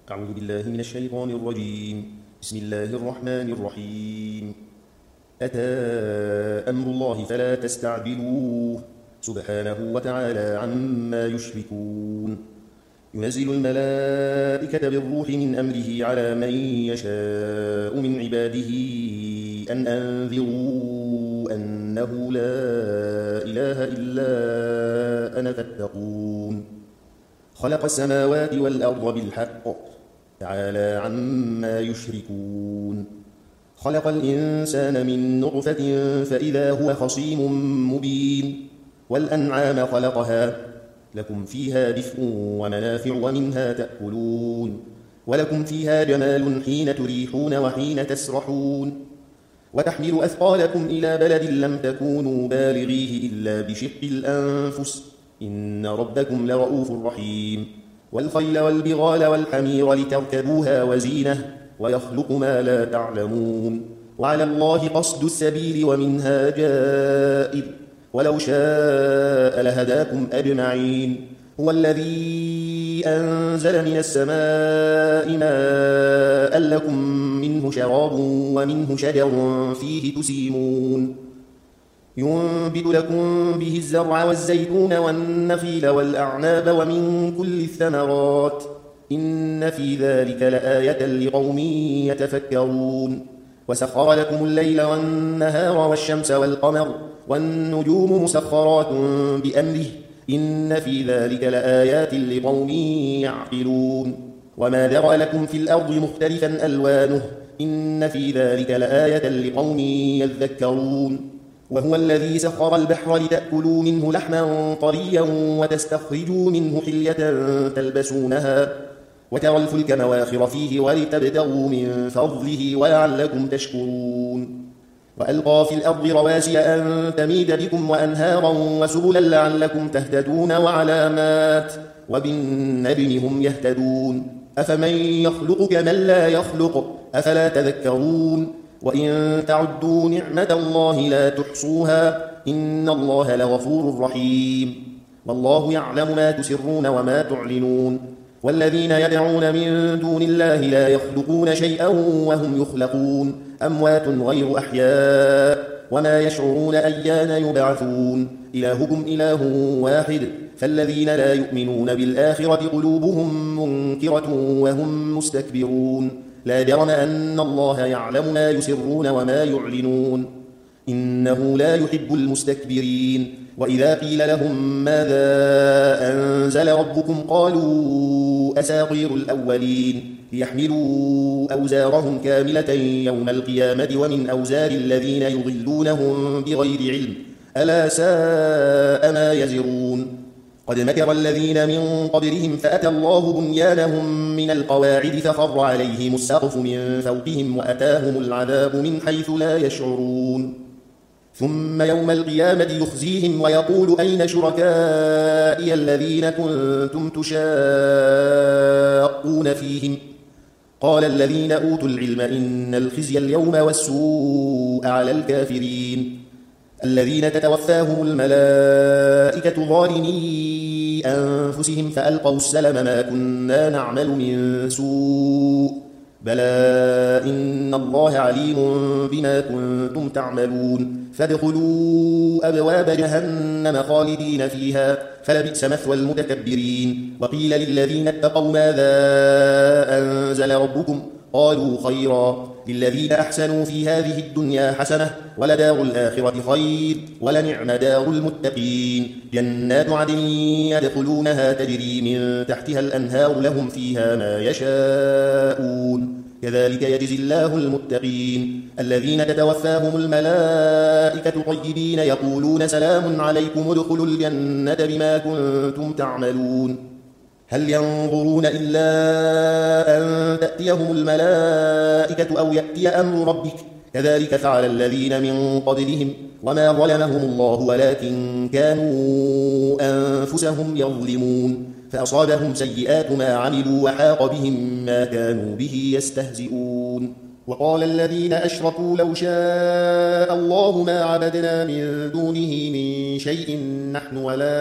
أعوذ بالله من الشيطان الرجيم. بسم الله الرحمن الرحيم. أتى أمر الله فلا تستعجلوه سبحانه وتعالى عما يشركون. ينزل الملائكة بالروح من أمره على من يشاء من عباده أن أنذروا أنه لا إله إلا أنا فاتقون. خلق السماوات والأرض بالحق تعالى عما يشركون. خلق الإنسان من نطفة فإذا هو خصيم مبين. والأنعام خلقها لكم فيها دفء ومنافع ومنها تأكلون. ولكم فيها جمال حين تريحون وحين تسرحون. وتحمل أثقالكم إلى بلد لم تكونوا بالغيه إلا بشق الأنفس إن ربكم لرؤوف رحيم. والخيل والبغال والحمير لتركبوها وزينة ويخلق ما لا تعلمون. وعلى الله قصد السبيل ومنها جائر ولو شاء لهداكم أجمعين. هو الذي أنزل من السماء ماء لكم منه شراب ومنه شجر فيه تسيمون. ينبت لكم به الزرع والزيتون والنخيل والأعناب ومن كل الثمرات إن في ذلك لآية لقوم يتفكرون. وسخر لكم الليل والنهار والشمس والقمر والنجوم مسخرات بأمره إن في ذلك لآيات لقوم يعقلون. وما ذرأ لكم في الأرض مختلفا ألوانه إن في ذلك لآية لقوم يذكرون. وهو الذي سخر البحر لتأكلوا منه لحما طريا وتستخرجوا منه حلية تلبسونها وترى الفلك مواخر فيه ولتبتغوا من فضله ولعلكم تشكرون. وألقى في الأرض رواسي أن تميد بكم وأنهارا وسبلا لعلكم تهتدون وعلامات وبالنجم هم يهتدون. أفمن يخلق كمن لا يخلق أفلا تذكرون. وإن تعدوا نعمة الله لا تحصوها إن الله لغفور رحيم. والله يعلم ما تسرون وما تعلنون. والذين يدعون من دون الله لا يخلقون شيئا وهم يخلقون أموات غير أحياء وما يشعرون أيان يبعثون. إلهكم إله واحد فالذين لا يؤمنون بالآخرة قلوبهم منكرة وهم مستكبرون. لا جرم أن الله يعلم ما يسرون وما يعلنون إنه لا يحب المستكبرين. وإذا قيل لهم ماذا أنزل ربكم قالوا أساطير الأولين ليحملوا أوزارهم كاملة يوم القيامة ومن أوزار الذين يضلونهم بغير علم ألا ساء ما يزرون. قد مكر الذين من قبلهم فأتى الله بنيانهم من القواعد فخر عليهم السقف من فوقهم وأتاهم العذاب من حيث لا يشعرون. ثم يوم القيامة يخزيهم ويقول أين شركائي الذين كنتم تشاقون فيهم قال الذين أوتوا العلم إن الخزي اليوم والسوء على الكافرين الذين تتوفاهم الملائكة ظالمي أنفسهم فألقوا السلم ما كنا نعمل من سوء بلى إن الله عليم بما كنتم تعملون. فادخلوا أبواب جهنم خالدين فيها فلبئس مثوى المتكبرين. وقيل للذين اتقوا ماذا أنزل ربكم قالوا خيرا للذين أحسنوا في هذه الدنيا حسنة ولدار الآخرة خير ولنعم دار المتقين. جنات عدن يدخلونها تجري من تحتها الأنهار لهم فيها ما يشاءون كذلك يجزي الله المتقين. الذين تتوفاهم الملائكة طيبين يقولون سلام عليكم ادخلوا الجنة بما كنتم تعملون. هل ينظرون إلا أن تأتيهم الملائكة أو يأتي أمر ربك كذلك فعل الذين من قبلهم وما ظلمهم الله ولكن كانوا أنفسهم يظلمون. فأصابهم سيئات ما عملوا وحاق بهم ما كانوا به يستهزئون. وقال الذين أشركوا لو شاء الله ما عبدنا من دونه من شيء نحن ولا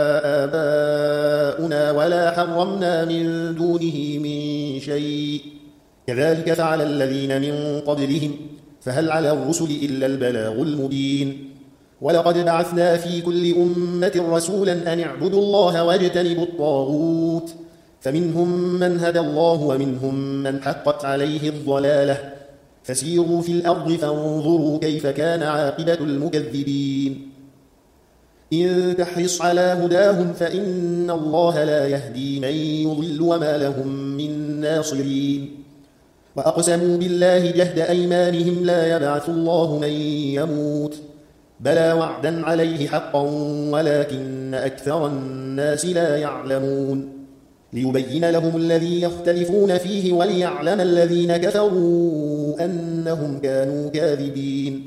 آباؤنا ولا حرمنا من دونه من شيء كذلك فعل الذين من قبلهم فهل على الرسل إلا البلاغ المبين ولقد بعثنا في كل أمة رسولا أن اعبدوا الله واجتنبوا الطاغوت فمنهم من هدى الله ومنهم من حقت عليه الضلالة فسيروا في الأرض فانظروا كيف كان عاقبة المكذبين إن تحرص على هداهم فإن الله لا يهدي من يضل وما لهم من ناصرين وأقسموا بالله جهد أيمانهم لا يبعث الله من يموت بلى وعدا عليه حقا ولكن أكثر الناس لا يعلمون ليبين لهم الذي يختلفون فيه وليعلم الذين كفروا أنهم كانوا كاذبين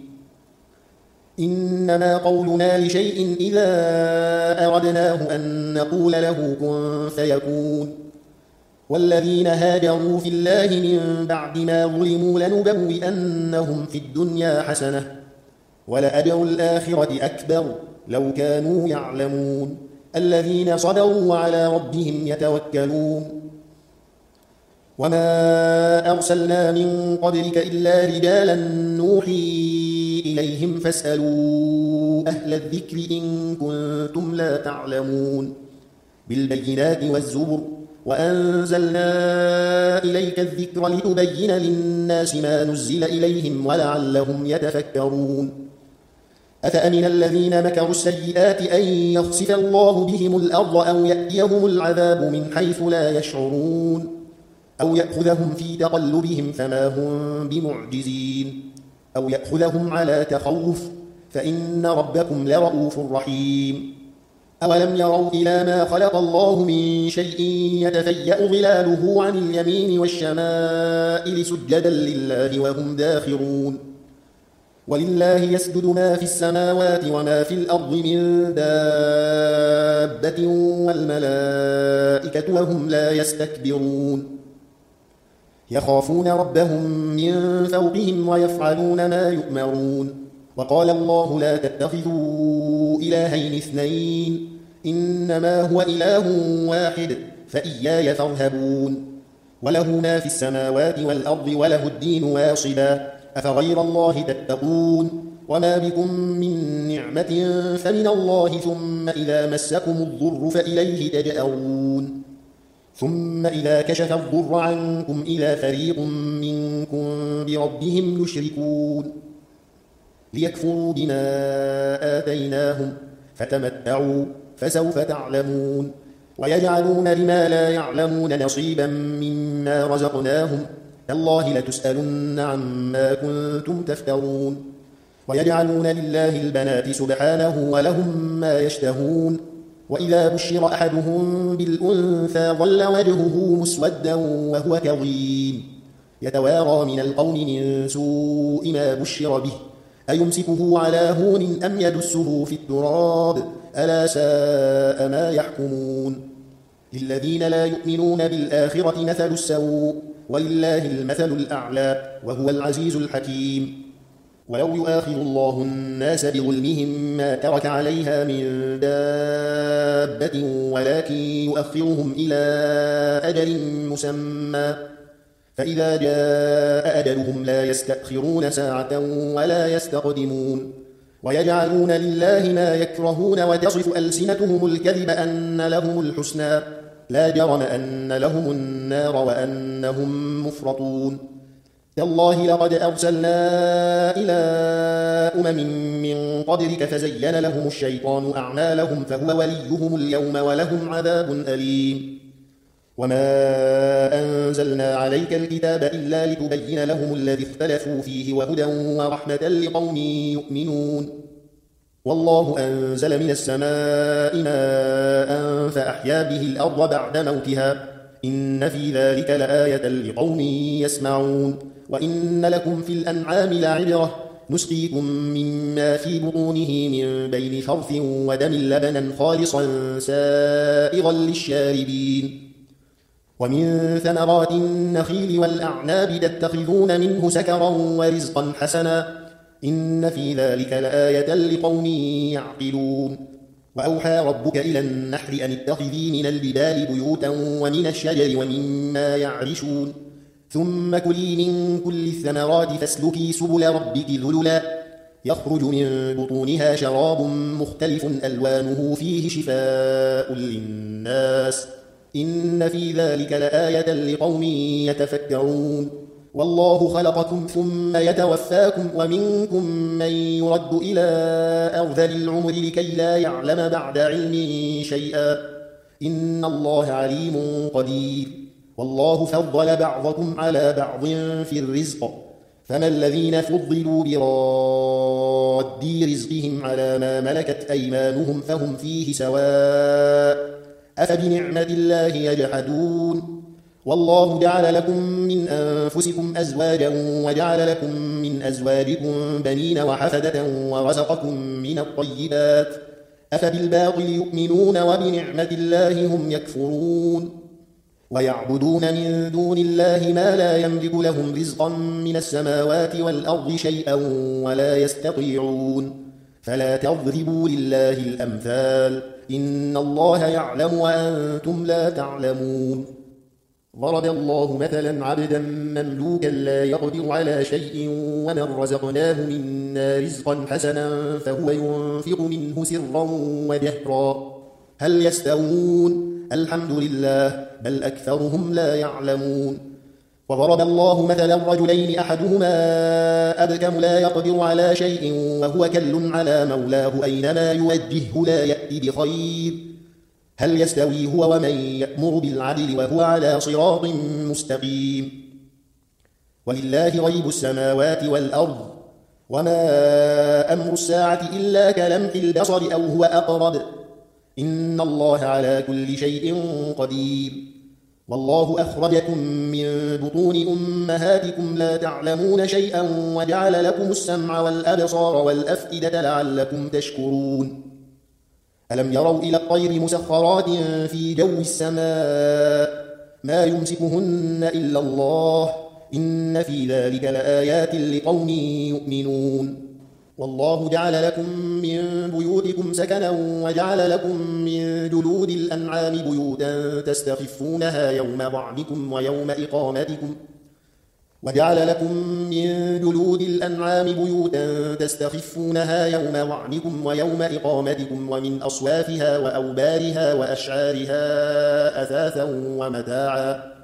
إنما قولنا لشيء إذا أردناه أن نقول له كن فيكون والذين هاجروا في الله من بعد ما ظلموا لنبوئنهم في الدنيا حسنة ولأجر الآخرة أكبر لو كانوا يعلمون الذين صبروا وعلى ربهم يتوكلون وما أرسلنا من قبلك إلا رجالا نوحي إليهم فاسألوا أهل الذكر إن كنتم لا تعلمون بالبينات والزبر وأنزلنا إليك الذكر لتبين للناس ما نزل إليهم ولعلهم يتفكرون أفأمن الذين مكروا السيئات أن يخسف الله بهم الأرض أو يأتيهم العذاب من حيث لا يشعرون أو يأخذهم في تقلبهم فما هم بمعجزين أو يأخذهم على تخوف فإن ربكم لرؤوف رحيم أولم يروا إلى ما خلق الله من شيء يتفيأ ظلاله عن اليمين والشمائل سجدا لله وهم داخرون ولله يسجد ما في السماوات وما في الأرض من دابة والملائكة وهم لا يستكبرون يخافون ربهم من فوقهم ويفعلون ما يؤمرون وقال الله لا تتخذوا إلهين اثنين إنما هو إله واحد فإياي فارهبون وله ما في السماوات والأرض وله الدين واصبا أفغير الله تتقون وما بكم من نعمة فمن الله ثم إذا مسكم الضر فإليه تجأرون ثم إذا كشف الضر عنكم إذا فريق منكم بربهم يشركون ليكفروا بما آتيناهم فتمتعوا فسوف تعلمون ويجعلون لما لا يعلمون نصيبا مما رزقناهم تالله لتسألن عما كنتم تفترون ويجعلون لله البنات سبحانه ولهم ما يشتهون وإذا بشر أحدهم بالأنثى ظل وجهه مسودا وهو كظيم يتوارى من القوم من سوء ما بشر به أيمسكه على هون أم يدسه في التراب ألا ساء ما يحكمون للذين لا يؤمنون بالآخرة مثل السوء ولله المثل الأعلى وهو العزيز الحكيم ولو يؤاخذ الله الناس بظلمهم ما ترك عليها من دابة ولكن يؤخرهم إلى أجل مسمى فإذا جاء أجلهم لا يستأخرون ساعة ولا يستقدمون ويجعلون لله ما يكرهون وتصف ألسنتهم الكذب أن لهم الحسنى لا جرم أن لهم النار وأنهم مفرطون تالله لقد أرسلنا إلى من قبلك فزين لهم الشيطان أعمالهم فهو وليهم اليوم ولهم عذاب أليم وما أنزلنا عليك الكتاب إلا لتبين لهم الذي اختلفوا فيه وهدى ورحمة لقوم يؤمنون والله أنزل من السماء ماء فأحيا به الأرض بعد موتها إن في ذلك لآية لقوم يسمعون وإن لكم في الأنعام لعبرة نسقيكم مما في بطونه من بين فرث ودم لبنا خالصا سائغا للشاربين ومن ثمرات النخيل والأعناب تتخذون منه سكرا ورزقا حسنا إن في ذلك لآية لقوم يعقلون وأوحى ربك إلى النحل أن اتخذي من الجبال بيوتا ومن الشجر ومما يعرشون ثم كلي من كل الثمرات فاسلكي سبل ربك ذللا يخرج من بطونها شراب مختلف ألوانه فيه شفاء للناس إن في ذلك لآية لقوم يتفكرون والله خلقكم ثم يتوفاكم ومنكم من يرد إلى أرذل العمر لكي لا يعلم بعد علم شيئا إن الله عليم قدير والله فضل بعضكم على بعض في الرزق فما الذين فضلوا براد رزقهم على ما ملكت أيمانهم فهم فيه سواء أفبنعمة الله يجحدون والله جعل لكم من أنفسكم أزواجا وجعل لكم من أزواجكم بنين وحفدة ورزقكم من الطيبات أفبالباطل يؤمنون وبنعمة الله هم يكفرون ويعبدون من دون الله ما لا يملك لهم رزقا من السماوات والأرض شيئا ولا يستطيعون فلا تضربوا لله الأمثال إن الله يعلم وأنتم لا تعلمون ضرب الله مثلا عبدا مملوكا لا يقدر على شيء ومن رزقناه منا رزقا حسنا فهو ينفق منه سرا وجهرا هل يستوون الحمد لله بل أكثرهم لا يعلمون وضرب الله مثلا رجلين أحدهما أبكم لا يقدر على شيء وهو كل على مولاه أينما يوجهه لا يأتي بخير هل يستوي هو ومن يأمر بالعدل وهو على صراط مستقيم ولله غيب السماوات والأرض وما أمر الساعة إلا كلمح البصر أو هو أقرب إن الله على كل شيء قدير والله أخرجكم من بطون أمهاتكم لا تعلمون شيئا وجعل لكم السمع والأبصار والأفئدة لعلكم تشكرون ألم يروا إلى الطير مسخرات في جو السماء ما يمسكهن إلا الله إن في ذلك لآيات لقوم يؤمنون والله جعل لكم من بيوتكم سكنا وجعل لكم من جلود الأنعام بيوتا تستخفونها يوم ضعنكم ويوم إقامتكم وجعل لكم من جلود الأنعام بيوتا تستخفونها يوم ضعنكم ويوم إقامتكم ومن أصوافها وأوبارها وأشعارها أثاثا ومتاعا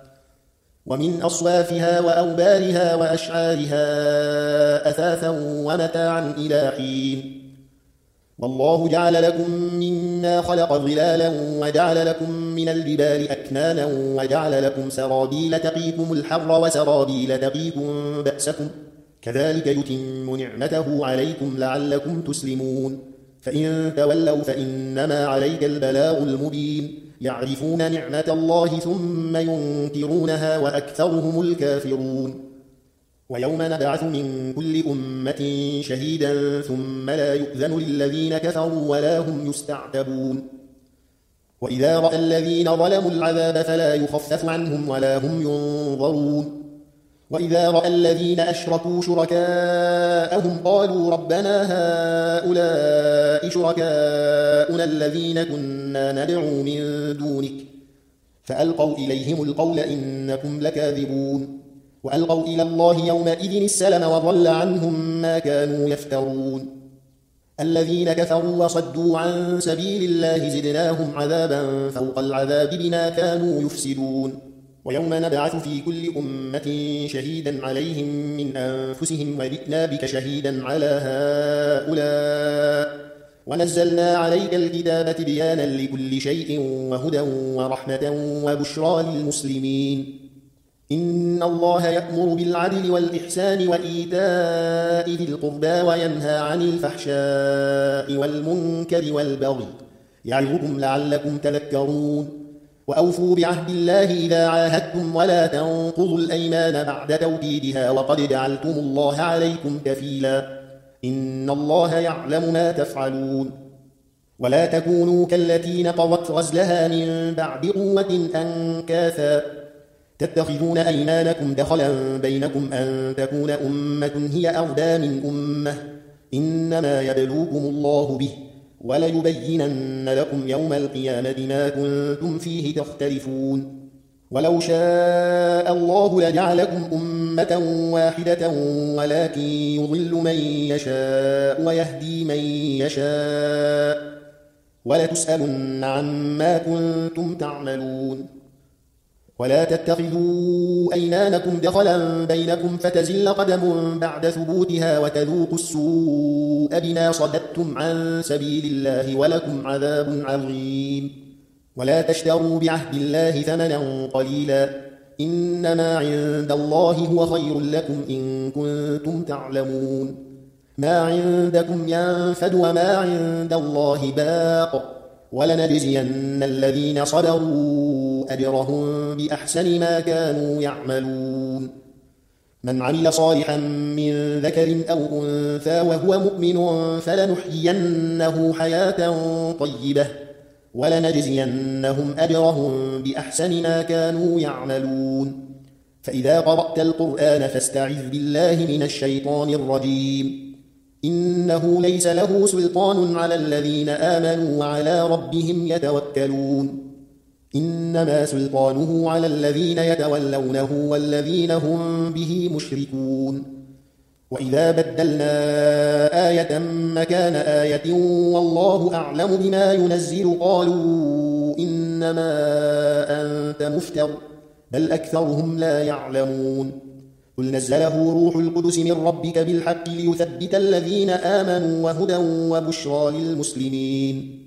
إلى حين والله جعل لكم مما خلق ظلالا وجعل لكم من الجبال أكنانا وجعل لكم سرابيل تقيكم الحر وسرابيل تقيكم بأسكم كذلك يتم نعمته عليكم لعلكم تسلمون فإن تولوا فإنما عليك البلاغ المبين يعرفون نعمة الله ثم ينكرونها وأكثرهم الكافرون ويوم نبعث من كل أمة شهيدا ثم لا يؤذن للذين كفروا ولا هم يستعتبون وإذا رأى الذين ظلموا العذاب فلا يخفف عنهم ولا هم ينظرون وإذا رأى الذين أشركوا شركاءهم قالوا ربنا هؤلاء شركاؤنا الذين كنا ندعو من دونك فألقوا إليهم القول إنكم لكاذبون وألقوا إلى الله يومئذ السلم وضل عنهم ما كانوا يفترون الذين كفروا وصدوا عن سبيل الله زدناهم عذابا فوق العذاب بما كانوا يفسدون ويوم نبعث في كل أمة شهيدا عليهم من أنفسهم وجئنا بك شهيدا على هؤلاء ونزلنا عليك الكتاب تبيانا لكل شيء وهدى ورحمة وبشرى للمسلمين إن الله يأمر بالعدل والإحسان وإيتاء ذي القربى وينهى عن الفحشاء والمنكر والبغي يعظكم لعلكم تذكرون وأوفوا بعهد الله إذا عاهدتم ولا تنقضوا الأيمان بعد توكيدها وقد جعلتم الله عليكم كفيلا إن الله يعلم ما تفعلون ولا تكونوا كالتي نقضت غزلها من بعد قوة أنكاثا تتخذون أيمانكم دخلا بينكم أن تكون أمة هي أربى من أمة إنما يبلوكم الله به وليبينن لكم يوم القيامة ما كنتم فيه تختلفون ولو شاء الله لجعلكم أمة واحدة ولكن يضل من يشاء ويهدي من يشاء ولتسألن عما كنتم تعملون ولا تتخذوا أيمانكم دخلا بينكم فتزل قدم بعد ثبوتها وتذوقوا السوء بما صددتم عن سبيل الله ولكم عذاب عظيم ولا تشتروا بعهد الله ثمنا قليلا إنما عند الله هو خير لكم إن كنتم تعلمون ما عندكم ينفد وما عند الله باق ولنجزين الذين صبروا أجرهم بأحسن ما كانوا يعملون من عمل صالحا من ذكر أو أنثى وهو مؤمن فلنحيينه حياة طيبة ولنجزينهم أجرهم بأحسن ما كانوا يعملون فإذا قرأت القرآن فاستعذ بالله من الشيطان الرجيم إنه ليس له سلطان على الذين آمنوا وعلى ربهم يتوكلون إنما سلطانه على الذين يتولونه والذين هم به مشركون وإذا بدلنا آية مكان آية والله أعلم بما ينزل قالوا إنما أنت مفتر بل أكثرهم لا يعلمون قل نزله روح القدس من ربك بالحق ليثبت الذين آمنوا وهدى وبشرى للمسلمين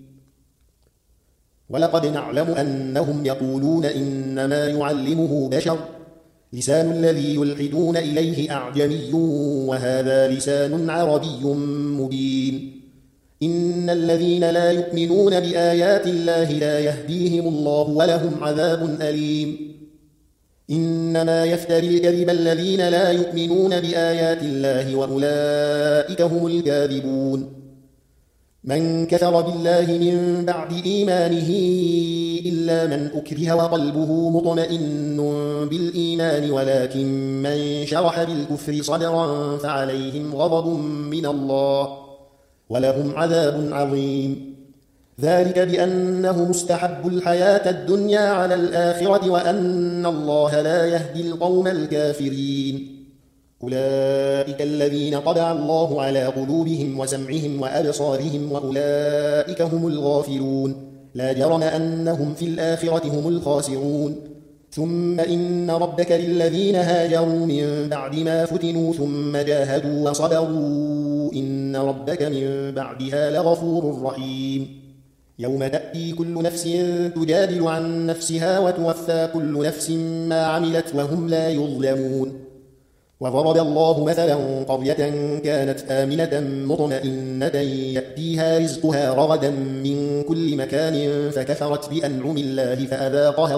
ولقد نعلم أنهم يقولون إنما يعلمه بشر لسان الذي يلحدون إليه أعجمي وهذا لسان عربي مبين إن الذين لا يؤمنون بآيات الله لا يهديهم الله ولهم عذاب أليم إنما يفتري الكذب الذين لا يؤمنون بآيات الله وأولئك هم الكاذبون من كفر بالله من بعد إيمانه إلا من أكره وقلبه مطمئن بالإيمان ولكن من شرح بالكفر صدرا فعليهم غضب من الله ولهم عذاب عظيم ذلك بأنه مستحب الحياة الدنيا على الآخرة وأن الله لا يهدي القوم الكافرين أولئك الذين طبع الله على قلوبهم وسمعهم وأبصارهم وأولئك هم الغافلون لا جرم أنهم في الآخرة هم الخاسرون ثم إن ربك للذين هاجروا من بعد ما فتنوا ثم جاهدوا وصبروا إن ربك من بعدها لغفور رحيم يوم تأتي كل نفس تجادل عن نفسها وتوفى كل نفس ما عملت وهم لا يظلمون وضرب الله مثلا قرية كانت آمنة مطمئنة يأتيها رزقها رغدا من كل مكان فكفرت بأنعم الله فأذاقها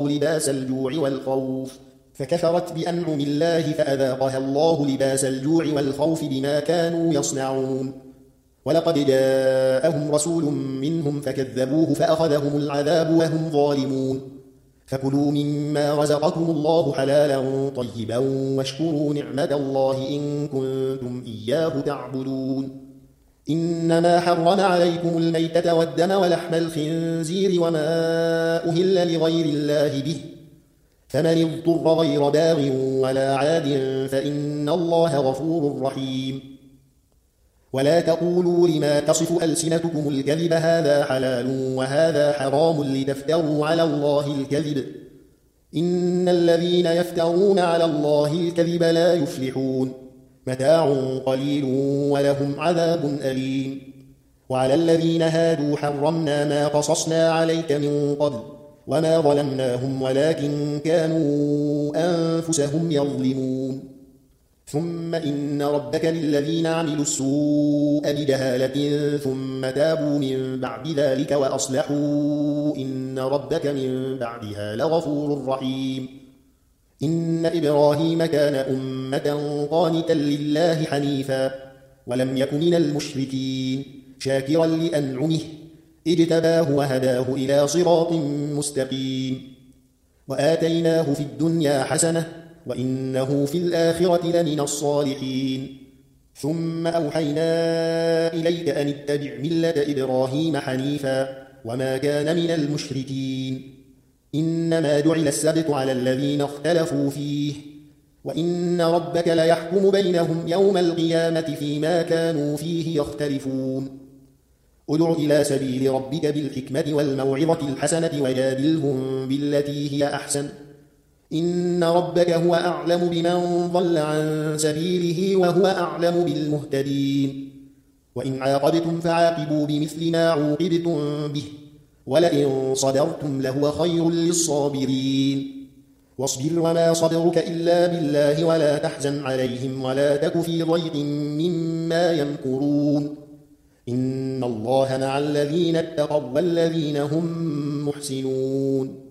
الله لباس الجوع والخوف بما كانوا يصنعون ولقد جاءهم رسول منهم فكذبوه فأخذهم العذاب وهم ظالمون فكلوا مما رزقكم الله حلالا طيبا واشكروا نعمة الله إن كنتم إياه تعبدون إنما حرم عليكم الميتة والدم ولحم الخنزير وما أهل لغير الله به فمن اضطر غير باغ ولا عاد فإن الله غفور رحيم ولا تقولوا لما تصف ألسنتكم الكذب هذا حلال وهذا حرام لتفتروا على الله الكذب إن الذين يفترون على الله الكذب لا يفلحون متاع قليل ولهم عذاب أليم وعلى الذين هادوا حرمنا ما قصصنا عليك من قبل وما ظلمناهم ولكن كانوا أنفسهم يظلمون ثم إن ربك للذين عملوا السوء بجهالة ثم تابوا من بعد ذلك وأصلحوا إن ربك من بعدها لغفور رحيم إن إبراهيم كان أمة قانتا لله حنيفا ولم يك من المشركين شاكرا لأنعمه اجتباه وهداه إلى صراط مستقيم وآتيناه في الدنيا حسنة وإنه في الآخرة لمن الصالحين ثم أوحينا إليك أن اتبع ملة إبراهيم حنيفا وما كان من المشركين إنما جعل السبت على الذين اختلفوا فيه وإن ربك ليحكم بينهم يوم القيامة فيما كانوا فيه يختلفون ادع إلى سبيل ربك بالحكمة والموعظة الحسنة وجادلهم بالتي هي أحسن إن ربك هو أعلم بمن ضل عن سبيله وهو أعلم بالمهتدين وإن عاقبتم فعاقبوا بمثل ما عوقبتم به ولئن صبرتم لهو خير للصابرين واصبر وما صبرك إلا بالله ولا تحزن عليهم ولا تك في ضيق مما يمكرون إن الله مع الذين اتقوا والذين هم محسنون